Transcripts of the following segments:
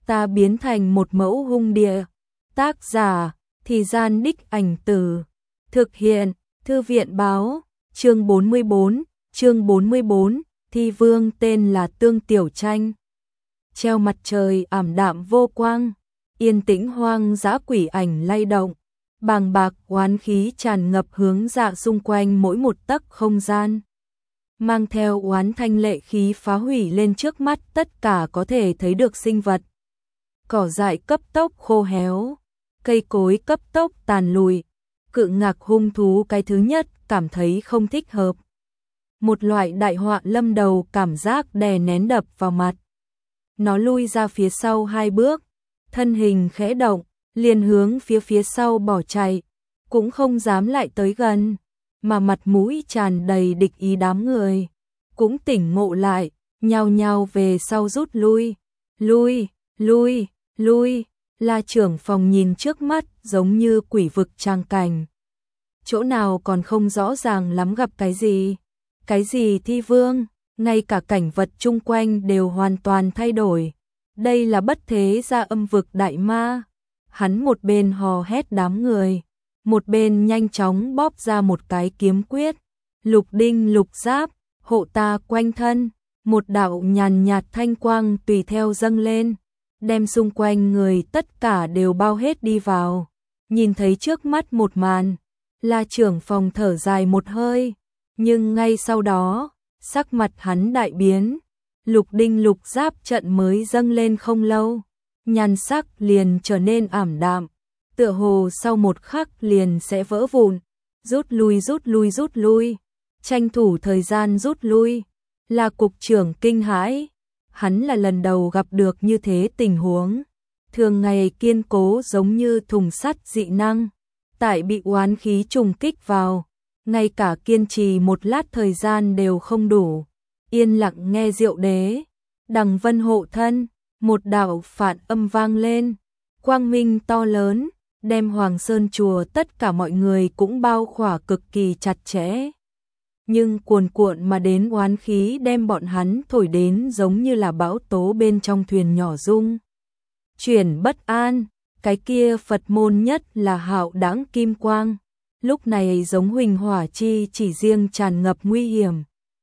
ta biến thành một mẫu hung địa. Tác giả, Thì Gian Đích Ảnh Từ. Thực hiện, Thư viện báo, chương 44, Thi Vương tên là Tương Tiểu Tranh. Treo mặt trời ảm đạm vô quang, yên tĩnh hoang dã quỷ ảnh lay động, bàng bạc oán khí tràn ngập hướng dạ xung quanh mỗi một tấc không gian. Mang theo oán thanh lệ khí phá hủy lên trước mắt tất cả có thể thấy được sinh vật. Cỏ dại cấp tốc khô héo, cây cối cấp tốc tàn lùi, cự ngạc hung thú cái thứ nhất cảm thấy không thích hợp. Một loại đại họa lâm đầu cảm giác đè nén đập vào mặt. Nó lui ra phía sau 2 bước, thân hình khẽ động, liền hướng phía sau bỏ chạy, cũng không dám lại tới gần, mà mặt mũi tràn đầy địch ý đám người. Cũng tỉnh ngộ lại, nhao nhao về sau rút lui. Lui, La trưởng phòng nhìn trước mắt giống như quỷ vực trang cảnh. Chỗ nào còn không rõ ràng lắm gặp cái gì? Cái gì thi vương? Ngay cả cảnh vật chung quanh đều hoàn toàn thay đổi. Đây là bất thế gia âm vực đại ma. Hắn một bên hò hét đám người, một bên nhanh chóng bóp ra một cái kiếm quyết. Lục đinh lục giáp, hộ ta quanh thân. Một đạo nhàn nhạt thanh quang tùy theo dâng lên, đem xung quanh người tất cả đều bao hết đi vào. Nhìn thấy trước mắt một màn, La trưởng phòng thở dài một hơi, nhưng ngay sau đó, sắc mặt hắn đại biến. Lục đinh lục giáp trận mới dâng lên không lâu, nhan sắc liền trở nên ảm đạm, tựa hồ sau một khắc liền sẽ vỡ vụn. Rút lui, tranh thủ thời gian rút lui. Là cục trưởng kinh hãi, hắn là lần đầu gặp được như thế tình huống. Thường ngày kiên cố giống như thùng sắt dị năng, tại bị oán khí trùng kích vào, ngay cả kiên trì một lát thời gian đều không đủ. Yên lặng nghe diệu đế, đằng vân hộ thân, một đạo phản âm vang lên, quang minh to lớn, đem Hoàng Sơn chùa tất cả mọi người cũng bao khỏa cực kỳ chặt chẽ. Nhưng cuồn cuộn mà đến oán khí đem bọn hắn thổi đến giống như là bão tố bên trong thuyền nhỏ rung chuyển bất an. Cái kia Phật môn nhất là hạo đãng kim quang, lúc này giống huỳnh hỏa chi chỉ riêng tràn ngập nguy hiểm.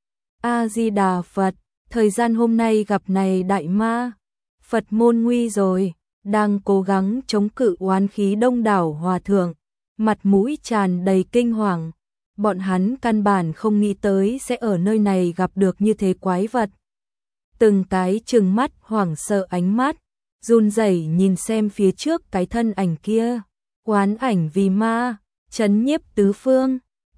A Di Đà Phật, thời gian hôm nay gặp này đại ma, Phật môn nguy rồi. Đang cố gắng chống cự oán khí đông đảo hòa thượng, mặt mũi tràn đầy kinh hoàng. Bọn hắn căn bản không nghĩ tới sẽ ở nơi này gặp được như thế quái vật. Từng cái trừng mắt hoảng sợ ánh mắt, run rẩy nhìn xem phía trước cái thân ảnh kia. Oán ảnh vì ma, chấn nhiếp tứ phương.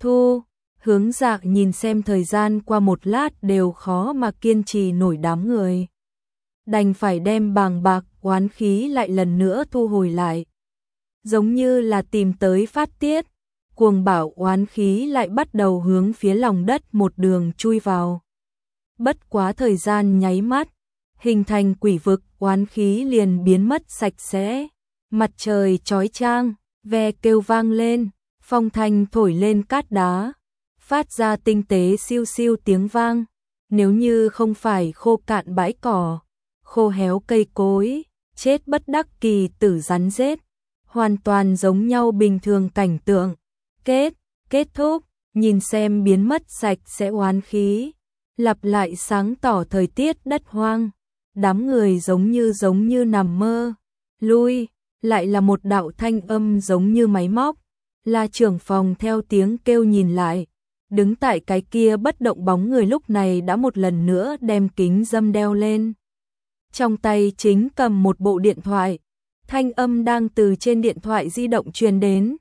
Hướng Dạ nhìn xem thời gian qua một lát đều khó mà kiên trì nổi đám người. Đành phải đem bàng bạc oán khí lại lần nữa thu hồi lại. Giống như là tìm tới phát tiết, cuồng bạo oán khí lại bắt đầu hướng phía lòng đất một đường chui vào. Bất quá thời gian nháy mắt, hình thành quỷ vực, oán khí liền biến mất sạch sẽ. Mặt trời chói chang, ve kêu vang lên, phong thanh thổi lên cát đá, phát ra tinh tế siêu siêu tiếng vang. Nếu như không phải khô cạn bãi cỏ, khô héo cây cối, chết bất đắc kỳ tử rắn rết, hoàn toàn giống nhau bình thường cảnh tượng. Kết thúc, nhìn xem biến mất sạch sẽ oán khí, lặp lại sáng tỏ thời tiết đất hoang. Đám người giống như nằm mơ. Lui, lại là một đạo thanh âm giống như máy móc. La trưởng phòng theo tiếng kêu nhìn lại, đứng tại cái kia bất động bóng người lúc này đã một lần nữa đem kính dâm đeo lên. Trong tay chính cầm một bộ điện thoại, thanh âm đang từ trên điện thoại di động truyền đến.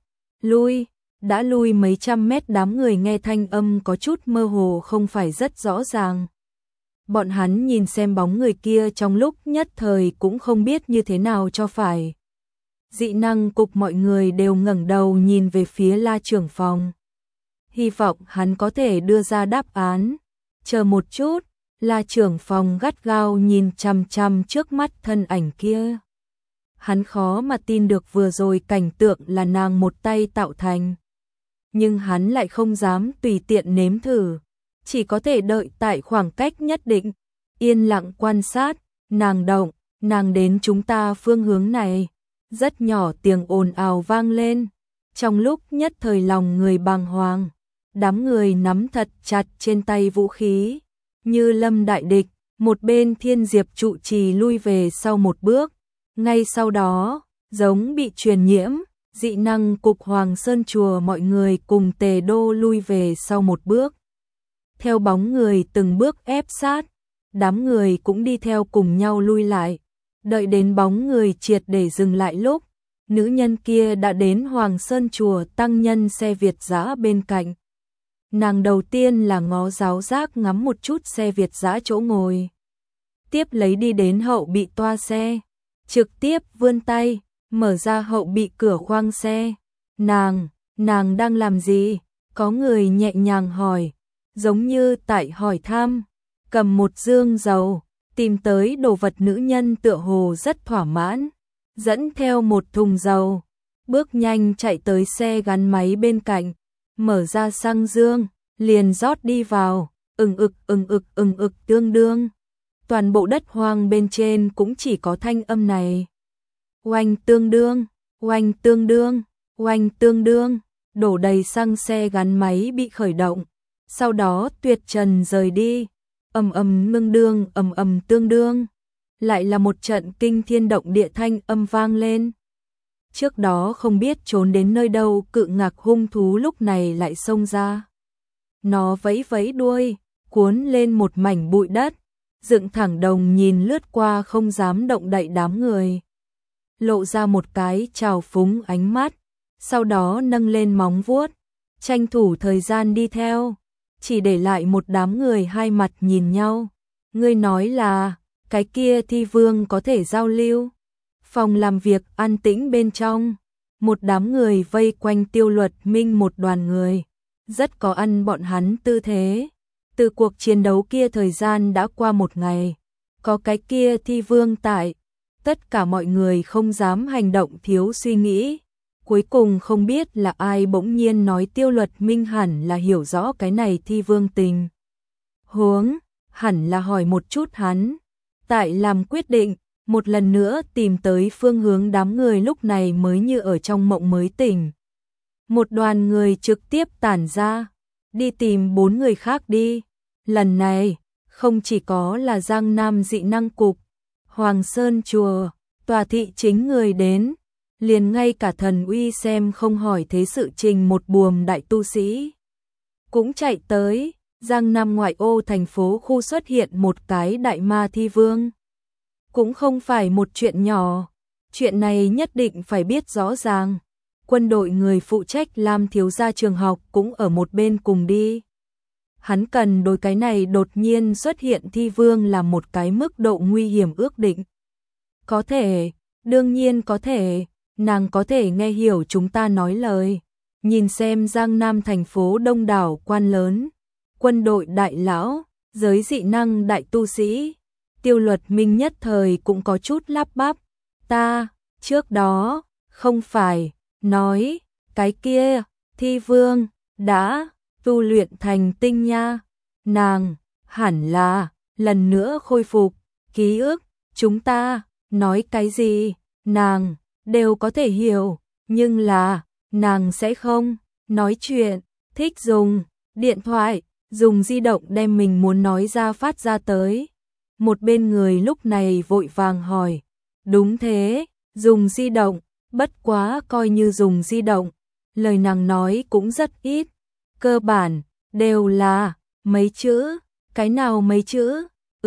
Đã lui mấy trăm mét, đám người nghe thanh âm có chút mơ hồ không phải rất rõ ràng. Bọn hắn nhìn xem bóng người kia trong lúc nhất thời cũng không biết như thế nào cho phải. Dị năng cục mọi người đều ngẩng đầu nhìn về phía La trưởng phòng, hy vọng hắn có thể đưa ra đáp án. Chờ một chút, La trưởng phòng gắt gao nhìn chằm chằm trước mắt thân ảnh kia. Hắn khó mà tin được vừa rồi cảnh tượng là nàng một tay tạo thành. Nhưng hắn lại không dám tùy tiện nếm thử, chỉ có thể đợi tại khoảng cách nhất định, yên lặng quan sát. Nàng động, nàng đến chúng ta phương hướng này. Rất nhỏ tiếng ồn ào vang lên, trong lúc nhất thời lòng người bàng hoàng, đám người nắm thật chặt trên tay vũ khí, như lâm đại địch. Một bên Thiên Diệp trụ trì lui về sau một bước, ngay sau đó, giống bị truyền nhiễm, dị năng cục Hoàng Sơn chùa mọi người cùng Tề Đô lui về sau một bước. Theo bóng người từng bước ép sát, đám người cũng đi theo cùng nhau lui lại, đợi đến bóng người triệt để dừng lại lúc, nữ nhân kia đã đến Hoàng Sơn chùa tăng nhân xe Việt dã bên cạnh. Nàng đầu tiên là ngó giáo giác ngắm một chút xe Việt dã chỗ ngồi, tiếp lấy đi đến hậu bị toa xe, trực tiếp vươn tay, mở ra hậu bị cửa khoang xe. Nàng đang làm gì? Có người nhẹ nhàng hỏi, giống như tại hỏi thăm. Cầm một dương dầu, tìm tới đồ vật nữ nhân tựa hồ rất thỏa mãn, dẫn theo một thùng dầu, bước nhanh chạy tới xe gắn máy bên cạnh, mở ra xăng dương, liền rót đi vào, ừng ực tương đương. Toàn bộ đất hoang bên trên cũng chỉ có thanh âm này. Oanh tương đương, oanh tương đương, oanh tương đương, đổ đầy xăng xe gắn máy bị khởi động, sau đó tuyệt trần rời đi. Mương đương, tương đương, lại là một trận kinh thiên động địa thanh âm vang lên. Trước đó không biết trốn đến nơi đâu cự ngạc hung thú lúc này lại xông ra. Nó vẫy vẫy đuôi, cuốn lên một mảnh bụi đất, dựng thẳng đồng nhìn lướt qua không dám động đậy đám người. Lộ ra một cái trào phúng ánh mắt, sau đó nâng lên móng vuốt, tranh thủ thời gian đi theo, chỉ để lại một đám người hai mặt nhìn nhau. Ngươi nói là, cái kia thi vương có thể giao lưu. Phòng làm việc an tĩnh bên trong, một đám người vây quanh Tiêu Luật Minh một đoàn người, rất có ăn bọn hắn tư thế. Từ cuộc chiến đấu kia thời gian đã qua một ngày, có cái kia thi vương tại, tất cả mọi người không dám hành động thiếu suy nghĩ. Cuối cùng không biết là ai bỗng nhiên nói Tiêu Luật Minh hẳn là hiểu rõ cái này thi vương tình huống, hẳn là hỏi một chút hắn. Tại làm quyết định, một lần nữa tìm tới phương hướng, đám người lúc này mới như ở trong mộng mới tỉnh. Một đoàn người trực tiếp tản ra, đi tìm 4 người khác đi. Lần này, không chỉ có là Giang Nam dị năng cục, Hoàng Sơn chùa, tòa thị chính người đến, liền ngay cả thần uy xem không hỏi thế sự trình một buồm đại tu sĩ cũng chạy tới. Giang Nam ngoại ô thành phố khu xuất hiện một cái đại ma thi vương, cũng không phải một chuyện nhỏ, chuyện này nhất định phải biết rõ ràng. Quân đội người phụ trách Lam thiếu gia trường học cũng ở một bên cùng đi. Hắn cần đối cái này đột nhiên xuất hiện thi vương là một cái mức độ nguy hiểm ước định. Có thể, đương nhiên có thể, nàng có thể nghe hiểu chúng ta nói lời. Nhìn xem Giang Nam thành phố đông đảo quan lớn, quân đội đại lão, giới dị năng đại tu sĩ, Tiêu Luật Minh nhất thời cũng có chút lắp bắp. Ta, trước đó, không phải, nói, cái kia, thi vương, đã, tu luyện thành tinh nha. Nàng, hẳn là, lần nữa khôi phục, ký ức, chúng ta, nói cái gì, nàng, đều có thể hiểu, nhưng là, nàng sẽ không, nói chuyện, thích dùng, điện thoại, dùng di động đem mình muốn nói ra phát ra tới. Một bên người lúc này vội vàng hỏi, đúng thế, dùng di động, bất quá coi như dùng di động, lời nàng nói cũng rất ít, cơ bản, đều là, mấy chữ, cái nào mấy chữ,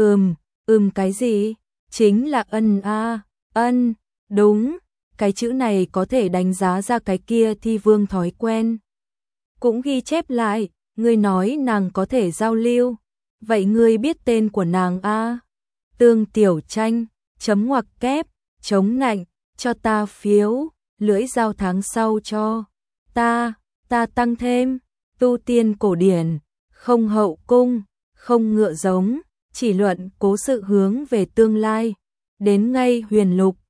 cái gì, chính là ân a, ân, đúng, cái chữ này có thể đánh giá ra cái kia thi vương thói quen. Cũng ghi chép lại, ngươi nói nàng có thể giao lưu, vậy ngươi biết tên của nàng a? Tương Tiểu Tranh, chấm ngoặc kép, chống nạnh, cho ta phiếu, lưỡi dao tháng sau cho ta tăng thêm, tu tiên cổ điển, không hậu cung, không ngựa giống, chỉ luận cố sự hướng về tương lai, đến ngay huyền lục,